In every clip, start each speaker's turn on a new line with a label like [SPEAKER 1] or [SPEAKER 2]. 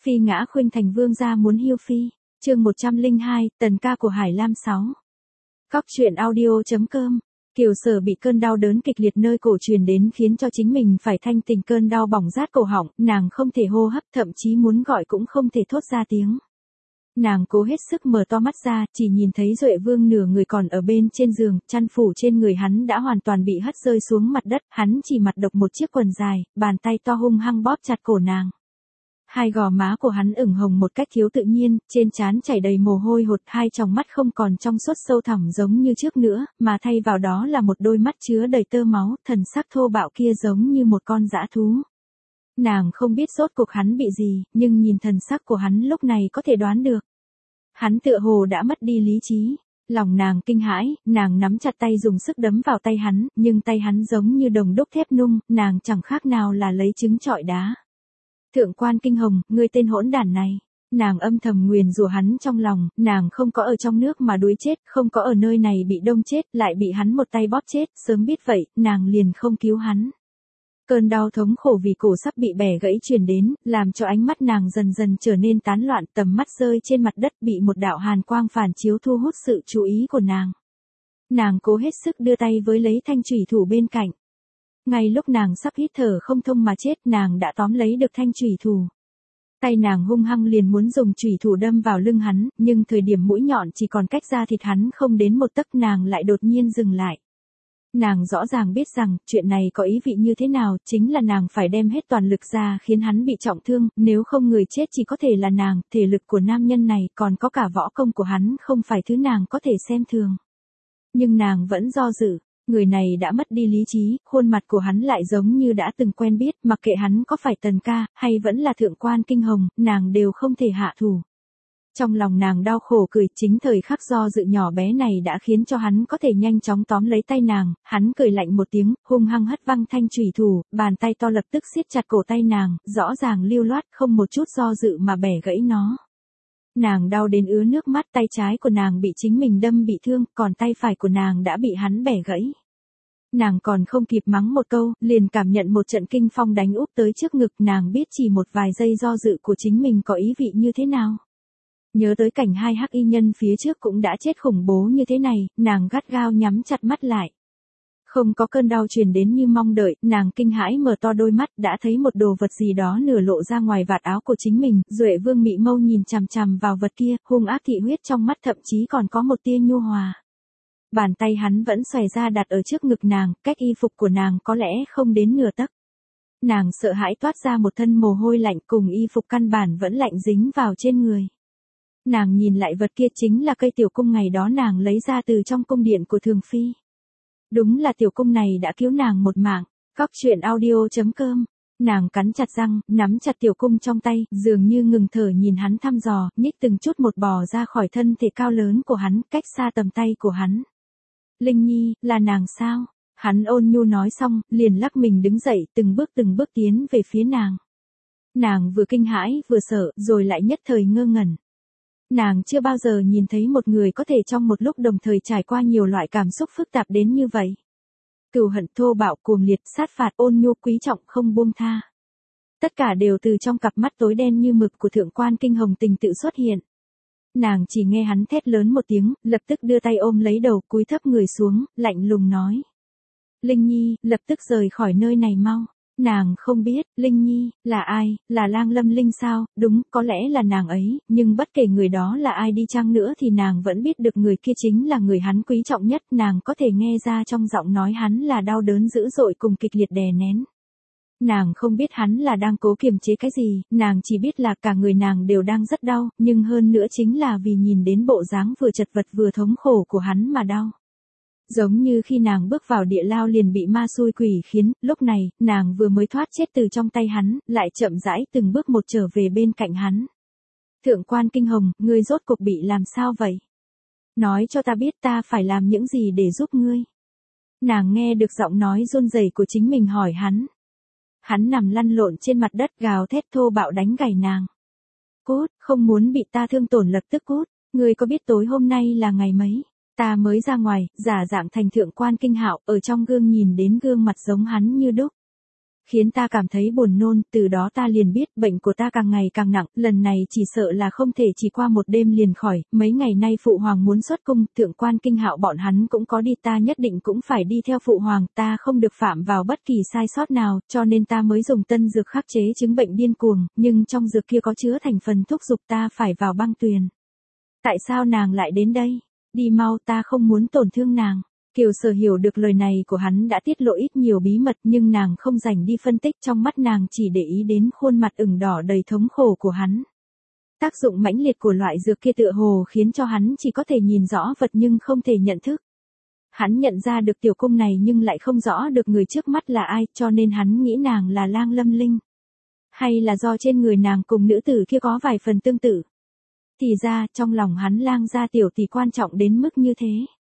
[SPEAKER 1] Phi ngã khuynh thành vương gia muốn hiêu phi. Chương 102, tần ca của Hải Lam 6. Cóc truyện audio.com. Kiều Sở bị cơn đau đớn kịch liệt nơi cổ truyền đến khiến cho chính mình phải thanh tình, cơn đau bỏng rát cổ họng, nàng không thể hô hấp, thậm chí muốn gọi cũng không thể thốt ra tiếng. Nàng cố hết sức mở to mắt ra, chỉ nhìn thấy Duệ Vương nửa người còn ở bên trên giường, chăn phủ trên người hắn đã hoàn toàn bị hất rơi xuống mặt đất, hắn chỉ mặc độc một chiếc quần dài, bàn tay to hung hăng bóp chặt cổ nàng. Hai gò má của hắn ửng hồng một cách thiếu tự nhiên, trên trán chảy đầy mồ hôi hột, hai tròng mắt không còn trong suốt sâu thẳm giống như trước nữa, mà thay vào đó là một đôi mắt chứa đầy tơ máu, thần sắc thô bạo kia giống như một con dã thú. Nàng không biết rốt cuộc hắn bị gì, nhưng nhìn thần sắc của hắn lúc này có thể đoán được. Hắn tựa hồ đã mất đi lý trí. Lòng nàng kinh hãi, nàng nắm chặt tay dùng sức đấm vào tay hắn, nhưng tay hắn giống như đồng đúc thép nung, nàng chẳng khác nào là lấy trứng trọi đá. Thượng quan Kinh Hồng, ngươi tên hỗn đản này. Nàng âm thầm nguyền rủa hắn trong lòng, nàng không có ở trong nước mà đuối chết, không có ở nơi này bị đông chết, lại bị hắn một tay bóp chết, sớm biết vậy, nàng liền không cứu hắn. Cơn đau thống khổ vì cổ sắp bị bẻ gãy truyền đến, làm cho ánh mắt nàng dần dần trở nên tán loạn, tầm mắt rơi trên mặt đất bị một đạo hàn quang phản chiếu thu hút sự chú ý của nàng. Nàng cố hết sức đưa tay với lấy thanh chủy thủ bên cạnh. Ngay lúc nàng sắp hít thở không thông mà chết, nàng đã tóm lấy được thanh chủy thủ. Tay nàng hung hăng liền muốn dùng chủy thủ đâm vào lưng hắn, nhưng thời điểm mũi nhọn chỉ còn cách da thịt hắn không đến một tấc, nàng lại đột nhiên dừng lại. Nàng rõ ràng biết rằng, chuyện này có ý vị như thế nào, chính là nàng phải đem hết toàn lực ra khiến hắn bị trọng thương, nếu không người chết chỉ có thể là nàng, thể lực của nam nhân này, còn có cả võ công của hắn không phải thứ nàng có thể xem thường. Nhưng nàng vẫn do dự, người này đã mất đi lý trí, khuôn mặt của hắn lại giống như đã từng quen biết, mặc kệ hắn có phải Tần ca, hay vẫn là Thượng quan Kinh Hồng, nàng đều không thể hạ thủ. Trong lòng nàng đau khổ cười, chính thời khắc do dự nhỏ bé này đã khiến cho hắn có thể nhanh chóng tóm lấy tay nàng, hắn cười lạnh một tiếng, hung hăng hất văng thanh chủy thủ, bàn tay to lập tức siết chặt cổ tay nàng, rõ ràng lưu loát không một chút do dự mà bẻ gãy nó. Nàng đau đến ứa nước mắt, tay trái của nàng bị chính mình đâm bị thương, còn tay phải của nàng đã bị hắn bẻ gãy. Nàng còn không kịp mắng một câu, liền cảm nhận một trận kinh phong đánh úp tới trước ngực, nàng biết chỉ một vài giây do dự của chính mình có ý vị như thế nào. Nhớ tới cảnh hai hắc y nhân phía trước cũng đã chết khủng bố như thế này, nàng gắt gao nhắm chặt mắt lại. Không có cơn đau truyền đến như mong đợi, nàng kinh hãi mở to đôi mắt, đã thấy một đồ vật gì đó nửa lộ ra ngoài vạt áo của chính mình, Duệ Vương mị mâu nhìn chằm chằm vào vật kia, hung ác thị huyết trong mắt, thậm chí còn có một tia nhu hòa. Bàn tay hắn vẫn xòe ra đặt ở trước ngực nàng, cách y phục của nàng có lẽ không đến nửa tấc. Nàng sợ hãi toát ra một thân mồ hôi lạnh, cùng y phục căn bản vẫn lạnh dính vào trên người. Nàng nhìn lại vật kia, chính là cây tiểu cung ngày đó nàng lấy ra từ trong cung điện của Thường Phi. Đúng là tiểu cung này đã cứu nàng một mạng. Cóc truyện audio.com. Nàng cắn chặt răng, nắm chặt tiểu cung trong tay, dường như ngừng thở nhìn hắn thăm dò, nhích từng chút một bò ra khỏi thân thể cao lớn của hắn, cách xa tầm tay của hắn. Linh Nhi, là nàng sao? Hắn ôn nhu nói xong, liền lắc mình đứng dậy, từng bước tiến về phía nàng. Nàng vừa kinh hãi, vừa sợ, rồi lại nhất thời ngơ ngẩn. Nàng chưa bao giờ nhìn thấy một người có thể trong một lúc đồng thời trải qua nhiều loại cảm xúc phức tạp đến như vậy. Cừu hận, thô bạo, cuồng liệt, sát phạt, ôn nhu, quý trọng, không buông tha. Tất cả đều từ trong cặp mắt tối đen như mực của Thượng quan Kinh Hồng tình tự xuất hiện. Nàng chỉ nghe hắn thét lớn một tiếng, lập tức đưa tay ôm lấy đầu, cúi thấp người xuống, lạnh lùng nói. Linh Nhi, lập tức rời khỏi nơi này mau. Nàng không biết, Linh Nhi, là ai, là Lang Lâm Linh sao, đúng, có lẽ là nàng ấy, nhưng bất kể người đó là ai đi chăng nữa thì nàng vẫn biết được người kia chính là người hắn quý trọng nhất, nàng có thể nghe ra trong giọng nói hắn là đau đớn dữ dội cùng kịch liệt đè nén. Nàng không biết hắn là đang cố kiềm chế cái gì, nàng chỉ biết là cả người nàng đều đang rất đau, nhưng hơn nữa chính là vì nhìn đến bộ dáng vừa chật vật vừa thống khổ của hắn mà đau. Giống như khi nàng bước vào địa lao liền bị ma xui quỷ khiến, lúc này, nàng vừa mới thoát chết từ trong tay hắn, lại chậm rãi từng bước một trở về bên cạnh hắn. Thượng quan Kinh Hồng, ngươi rốt cuộc bị làm sao vậy? Nói cho ta biết ta phải làm những gì để giúp ngươi. Nàng nghe được giọng nói run rẩy của chính mình hỏi hắn. Hắn nằm lăn lộn trên mặt đất gào thét thô bạo đánh gảy nàng. Cút, không muốn bị ta thương tổn lập tức cút, ngươi có biết tối hôm nay là ngày mấy? Ta mới ra ngoài, giả dạng thành Thượng quan Kinh Hạo, ở trong gương nhìn đến gương mặt giống hắn như đúc. khiến ta cảm thấy buồn nôn, từ đó ta liền biết bệnh của ta càng ngày càng nặng, lần này chỉ sợ là không thể chỉ qua một đêm liền khỏi, mấy ngày nay phụ hoàng muốn xuất cung, thượng quan Kinh Hạo bọn hắn cũng có đi, ta nhất định cũng phải đi theo phụ hoàng, ta không được phạm vào bất kỳ sai sót nào, cho nên ta mới dùng tân dược khắc chế chứng bệnh điên cuồng, nhưng trong dược kia có chứa thành phần thúc giục ta phải vào băng tuyền. Tại sao nàng lại đến đây? Đi mau, ta không muốn tổn thương nàng. Kiều Sở hiểu được lời này của hắn đã tiết lộ ít nhiều bí mật, nhưng nàng không rảnh đi phân tích, trong mắt nàng chỉ để ý đến khuôn mặt ửng đỏ đầy thống khổ của hắn. Tác dụng mãnh liệt của loại dược kia tựa hồ khiến cho hắn chỉ có thể nhìn rõ vật nhưng không thể nhận thức. Hắn nhận ra được tiểu cung này nhưng lại không rõ được người trước mắt là ai, cho nên hắn nghĩ nàng là Lang Lâm Linh. Hay là do trên người nàng cùng nữ tử kia có vài phần tương tự. Thì ra, trong lòng hắn Lang gia tiểu tỷ quan trọng đến mức như thế.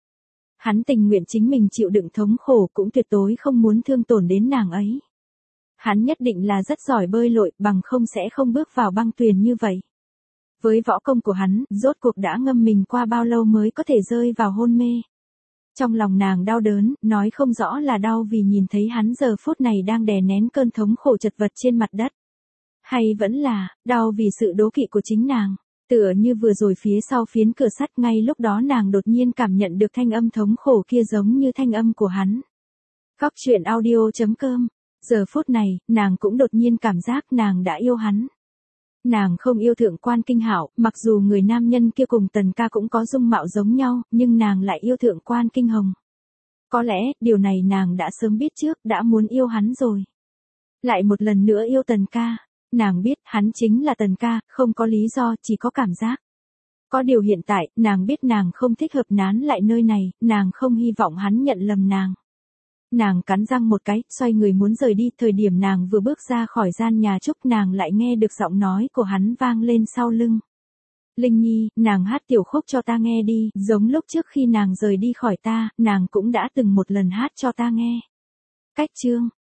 [SPEAKER 1] Hắn tình nguyện chính mình chịu đựng thống khổ cũng tuyệt đối không muốn thương tổn đến nàng ấy. Hắn nhất định là rất giỏi bơi lội, bằng không sẽ không bước vào băng tuyền như vậy. Với võ công của hắn, rốt cuộc đã ngâm mình qua bao lâu mới có thể rơi vào hôn mê. Trong lòng nàng đau đớn, nói không rõ là đau vì nhìn thấy hắn giờ phút này đang đè nén cơn thống khổ chật vật trên mặt đất. Hay vẫn là, đau vì sự đố kỵ của chính nàng. Tựa như vừa rồi phía sau phiến cửa sắt, ngay lúc đó nàng đột nhiên cảm nhận được thanh âm thống khổ kia giống như thanh âm của hắn. Góc truyện audio.com. Giờ phút này, nàng cũng đột nhiên cảm giác nàng đã yêu hắn. Nàng không yêu thượng quan Kinh Hạo, mặc dù người nam nhân kia cùng Tần Ca cũng có dung mạo giống nhau, nhưng nàng lại yêu thượng quan Kinh Hồng. Có lẽ, điều này nàng đã sớm biết trước, đã muốn yêu hắn rồi. Lại một lần nữa yêu Tần Ca. Nàng biết hắn chính là Tần Ca, không có lý do, chỉ có cảm giác. Có điều hiện tại, nàng biết nàng không thích hợp nán lại nơi này, nàng không hy vọng hắn nhận lầm nàng. Nàng cắn răng một cái, xoay người muốn rời đi, thời điểm nàng vừa bước ra khỏi gian nhà trúc nàng lại nghe được giọng nói của hắn vang lên sau lưng. Linh Nhi, nàng hát tiểu khúc cho ta nghe đi, giống lúc trước khi nàng rời đi khỏi ta, nàng cũng đã từng một lần hát cho ta nghe. Cách chương.